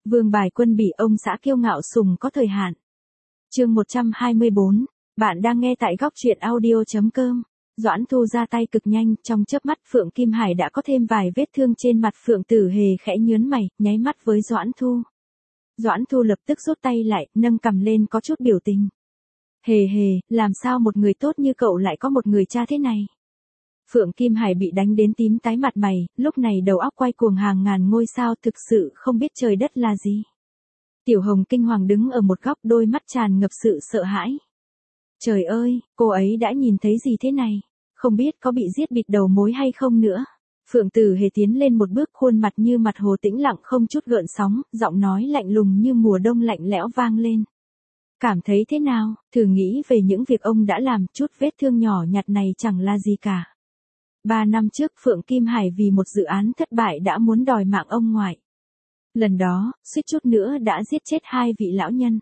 Vương bài quân bị ông xã kiêu ngạo sùng có thời hạn. Chương 124, bạn đang nghe tại góc truyện audio.com. Doãn Thu ra tay cực nhanh, trong chớp mắt Phượng Kim Hải đã có thêm vài vết thương trên mặt. Phượng Tử Hề khẽ nhướng mày, nháy mắt với Doãn Thu. Doãn Thu lập tức rút tay lại, nâng cằm lên có chút biểu tình. Hề hề, làm sao một người tốt như cậu lại có một người cha thế này? Phượng Kim Hải bị đánh đến tím tái mặt mày, lúc này đầu óc quay cuồng hàng ngàn ngôi sao, thực sự không biết trời đất là gì. Tiểu Hồng kinh hoàng đứng ở một góc, đôi mắt tràn ngập sự sợ hãi. Trời ơi, cô ấy đã nhìn thấy gì thế này? Không biết có bị giết bịt đầu mối hay không nữa. Phượng Tử Hề tiến lên một bước, khuôn mặt như mặt hồ tĩnh lặng không chút gợn sóng, giọng nói lạnh lùng như mùa đông lạnh lẽo vang lên. Cảm thấy thế nào? Thử nghĩ về những việc ông đã làm, chút vết thương nhỏ nhặt này chẳng là gì cả. 3 năm trước Phượng Kim Hải vì một dự án thất bại đã muốn đòi mạng ông ngoại. Lần đó, suýt chút nữa đã giết chết 2 vị lão nhân.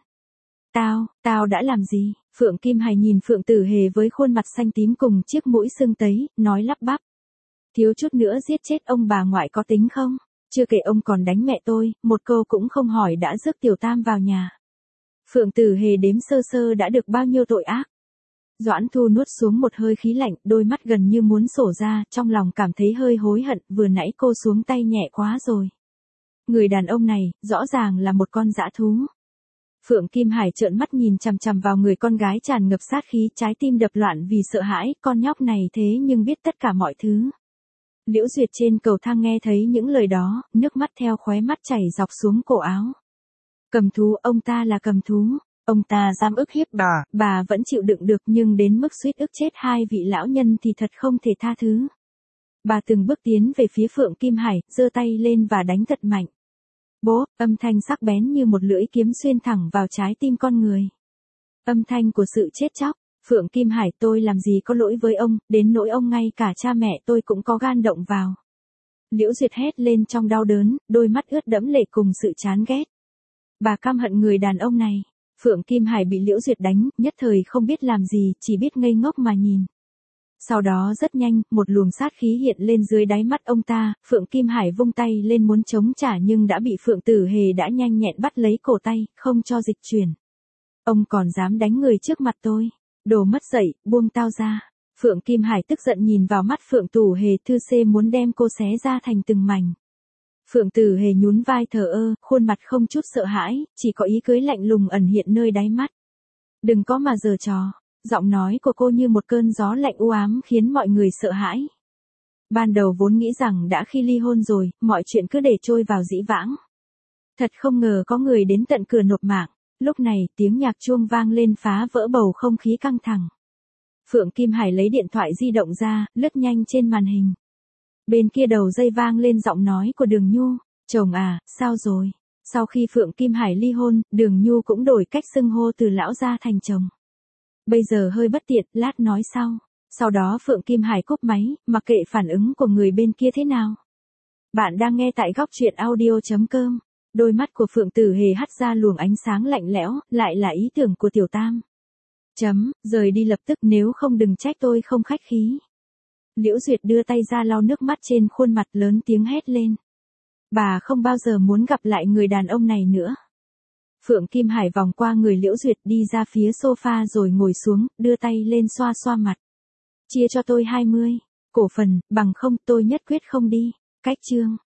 Tao đã làm gì? Phượng Kim Hải nhìn Phượng Tử Hề với khuôn mặt xanh tím cùng chiếc mũi sưng tấy, nói lắp bắp. Thiếu chút nữa giết chết ông bà ngoại có tính không? Chưa kể ông còn đánh mẹ tôi, một câu cũng không hỏi đã rước Tiểu Tam vào nhà. Phượng Tử Hề đếm sơ sơ đã được bao nhiêu tội ác. Doãn Thu nuốt xuống một hơi khí lạnh, đôi mắt gần như muốn sổ ra, trong lòng cảm thấy hơi hối hận, vừa nãy cô xuống tay nhẹ quá rồi. Người đàn ông này, rõ ràng là một con dã thú. Phượng Kim Hải trợn mắt nhìn chằm chằm vào người con gái tràn ngập sát khí, trái tim đập loạn vì sợ hãi, con nhóc này thế nhưng biết tất cả mọi thứ. Liễu Duyệt trên cầu thang nghe thấy những lời đó, nước mắt theo khóe mắt chảy dọc xuống cổ áo. Cầm thú, ông ta là cầm thú. Ông ta dám ức hiếp bà vẫn chịu đựng được, nhưng đến mức suýt ức chết 2 vị lão nhân thì thật không thể tha thứ. Bà từng bước tiến về phía Phượng Kim Hải, giơ tay lên và đánh thật mạnh. Bố, âm thanh sắc bén như một lưỡi kiếm xuyên thẳng vào trái tim con người. Âm thanh của sự chết chóc. Phượng Kim Hải, tôi làm gì có lỗi với ông, đến nỗi ông ngay cả cha mẹ tôi cũng có gan động vào. Liễu Duyệt hét lên trong đau đớn, đôi mắt ướt đẫm lệ cùng sự chán ghét. Bà căm hận người đàn ông này. Phượng Kim Hải bị Liễu Duyệt đánh, nhất thời không biết làm gì, chỉ biết ngây ngốc mà nhìn. Sau đó rất nhanh, một luồng sát khí hiện lên dưới đáy mắt ông ta, Phượng Kim Hải vung tay lên muốn chống trả nhưng đã bị Phượng Tử Hề đã nhanh nhẹn bắt lấy cổ tay, không cho dịch chuyển. Ông còn dám đánh người trước mặt tôi? Đồ mất dạy, buông tao ra. Phượng Kim Hải tức giận nhìn vào mắt Phượng Tử Hề, thư xê muốn đem cô xé ra thành từng mảnh. Phượng Tử Hề nhún vai thờ ơ, khuôn mặt không chút sợ hãi, chỉ có ý cười lạnh lùng ẩn hiện nơi đáy mắt. Đừng có mà giở trò. Giọng nói của cô như một cơn gió lạnh u ám khiến mọi người sợ hãi. Ban đầu vốn nghĩ rằng đã khi ly hôn rồi, mọi chuyện cứ để trôi vào dĩ vãng. Thật không ngờ có người đến tận cửa nộp mạng. Lúc này, tiếng nhạc chuông vang lên phá vỡ bầu không khí căng thẳng. Phượng Kim Hải lấy điện thoại di động ra, lướt nhanh trên màn hình. Bên kia đầu dây vang lên giọng nói của Đường Nhu. Chồng à, sao rồi? Sau khi Phượng Kim Hải ly hôn, Đường Nhu cũng đổi cách xưng hô từ lão gia thành chồng. Bây giờ hơi bất tiện, lát nói sau. Sau đó Phượng Kim Hải cúp máy, mặc kệ phản ứng của người bên kia thế nào. Bạn đang nghe tại góc truyện audio.com. Đôi mắt của Phượng Tử Hề hắt ra luồng ánh sáng lạnh lẽo, lại là ý tưởng của Tiểu Tam. Rời đi lập tức, nếu không đừng trách tôi không khách khí. Liễu Duyệt đưa tay ra lau nước mắt trên khuôn mặt, lớn tiếng hét lên. Bà không bao giờ muốn gặp lại người đàn ông này nữa. Phượng Kim Hải vòng qua người Liễu Duyệt đi ra phía sofa rồi ngồi xuống, đưa tay lên xoa xoa mặt. Chia cho tôi 20 cổ phần, bằng không tôi nhất quyết không đi. Cách chương.